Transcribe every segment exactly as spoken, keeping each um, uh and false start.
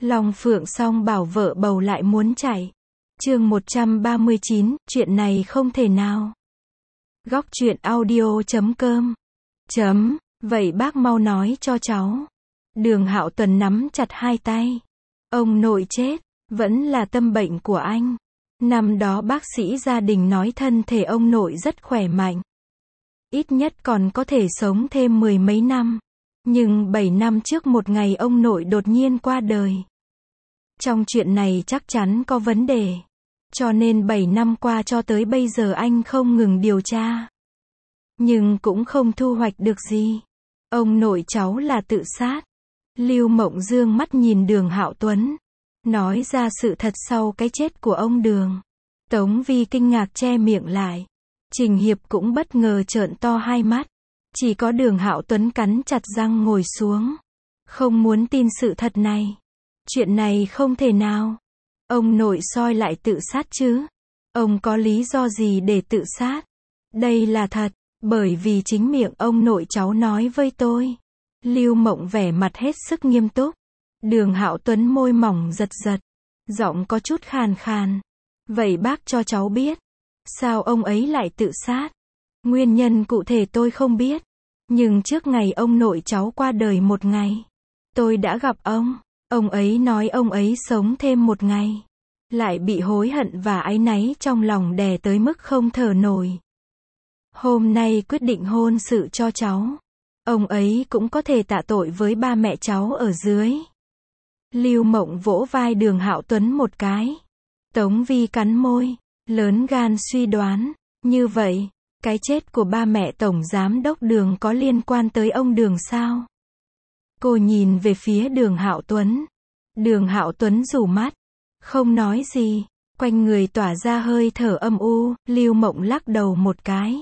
Long Phượng Song bảo vợ bầu lại muốn chạy. Chương một trăm ba mươi chín, chuyện này không thể nào. Góc truyện audio chấm com. Chấm, vậy bác mau nói cho cháu. Đường Hạo Tuấn nắm chặt hai tay. Ông nội chết, vẫn là tâm bệnh của anh. Năm đó bác sĩ gia đình nói thân thể ông nội rất khỏe mạnh. Ít nhất còn có thể sống thêm mười mấy năm. Nhưng bảy năm trước một ngày ông nội đột nhiên qua đời. Trong chuyện này chắc chắn có vấn đề. Cho nên bảy năm qua cho tới bây giờ anh không ngừng điều tra. Nhưng cũng không thu hoạch được gì. Ông nội cháu là tự sát. Lưu Mộng Dương mắt nhìn Đường Hạo Tuấn. Nói ra sự thật sau cái chết của ông Đường. Tống Vi kinh ngạc che miệng lại. Trình Hiệp cũng bất ngờ trợn to hai mắt. Chỉ có Đường Hạo Tuấn cắn chặt răng ngồi xuống. Không muốn tin sự thật này. Chuyện này không thể nào. Ông nội soi lại tự sát chứ. Ông có lý do gì để tự sát? Đây là thật, bởi vì chính miệng ông nội cháu nói với tôi. Lưu Mộng vẻ mặt hết sức nghiêm túc. Đường Hạo Tuấn môi mỏng giật giật. Giọng có chút khàn khàn. Vậy bác cho cháu biết. Sao ông ấy lại tự sát? Nguyên nhân cụ thể tôi không biết. Nhưng trước ngày ông nội cháu qua đời một ngày. Tôi đã gặp ông. Ông ấy nói ông ấy sống thêm một ngày. Lại bị hối hận và áy náy trong lòng đè tới mức không thở nổi. Hôm nay quyết định hôn sự cho cháu. Ông ấy cũng có thể tạ tội với ba mẹ cháu ở dưới. Lưu Mộng vỗ vai Đường Hạo Tuấn một cái. Tống Vi cắn môi, lớn gan suy đoán. Như vậy, cái chết của ba mẹ Tổng Giám đốc Đường có liên quan tới ông Đường sao? Cô nhìn về phía Đường Hạo Tuấn. Đường Hạo Tuấn rủ mắt. Không nói gì. Quanh người tỏa ra hơi thở âm u. Lưu Mộng lắc đầu một cái.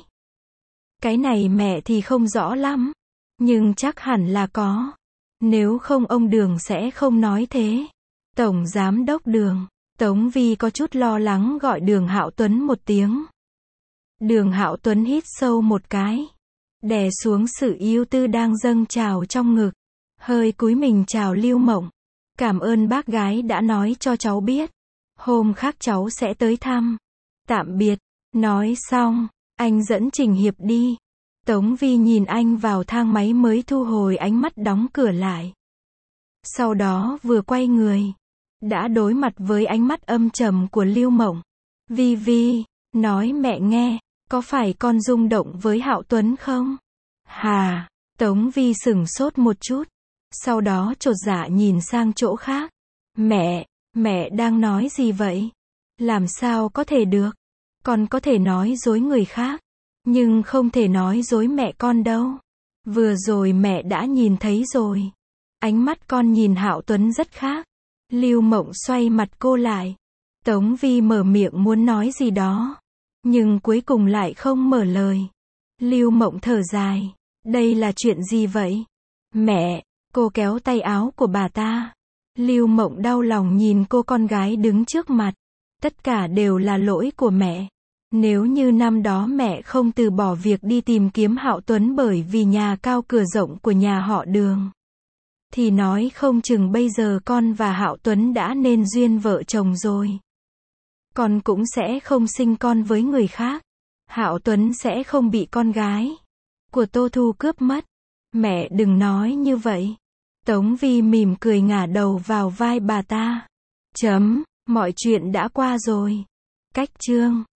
Cái này mẹ thì không rõ lắm. Nhưng chắc hẳn là có. Nếu không ông Đường sẽ không nói thế. Tổng Giám đốc Đường. Tống Vi có chút lo lắng gọi Đường Hạo Tuấn một tiếng. Đường Hạo Tuấn hít sâu một cái. Đè xuống sự yêu tư đang dâng trào trong ngực. Hơi cúi mình chào Lưu Mộng. Cảm ơn bác gái đã nói cho cháu biết. Hôm khác cháu sẽ tới thăm. Tạm biệt. Nói xong, anh dẫn Trình Hiệp đi. Tống Vi nhìn anh vào thang máy mới thu hồi ánh mắt đóng cửa lại. Sau đó vừa quay người. Đã đối mặt với ánh mắt âm trầm của Lưu Mộng. Vi Vi, nói mẹ nghe, có phải con rung động với Hạo Tuấn không? Hà, Tống Vi sửng sốt một chút. Sau đó chột dạ nhìn sang chỗ khác. Mẹ, mẹ đang nói gì vậy? Làm sao có thể được? Con có thể nói dối người khác. Nhưng không thể nói dối mẹ con đâu. Vừa rồi mẹ đã nhìn thấy rồi. Ánh mắt con nhìn Hạo Tuấn rất khác. Lưu Mộng xoay mặt cô lại. Tống Vi mở miệng muốn nói gì đó. Nhưng cuối cùng lại không mở lời. Lưu Mộng thở dài. Đây là chuyện gì vậy? Mẹ, cô kéo tay áo của bà ta. Lưu Mộng đau lòng nhìn cô con gái đứng trước mặt. Tất cả đều là lỗi của mẹ. Nếu như năm đó mẹ không từ bỏ việc đi tìm kiếm Hạo Tuấn bởi vì nhà cao cửa rộng của nhà họ Đường. Thì nói không chừng bây giờ con và Hạo Tuấn đã nên duyên vợ chồng rồi. Con cũng sẽ không sinh con với người khác. Hạo Tuấn sẽ không bị con gái của Tô Thu cướp mất. Mẹ đừng nói như vậy. Tống Vi mỉm cười ngả đầu vào vai bà ta. Chấm, mọi chuyện đã qua rồi. Cách chương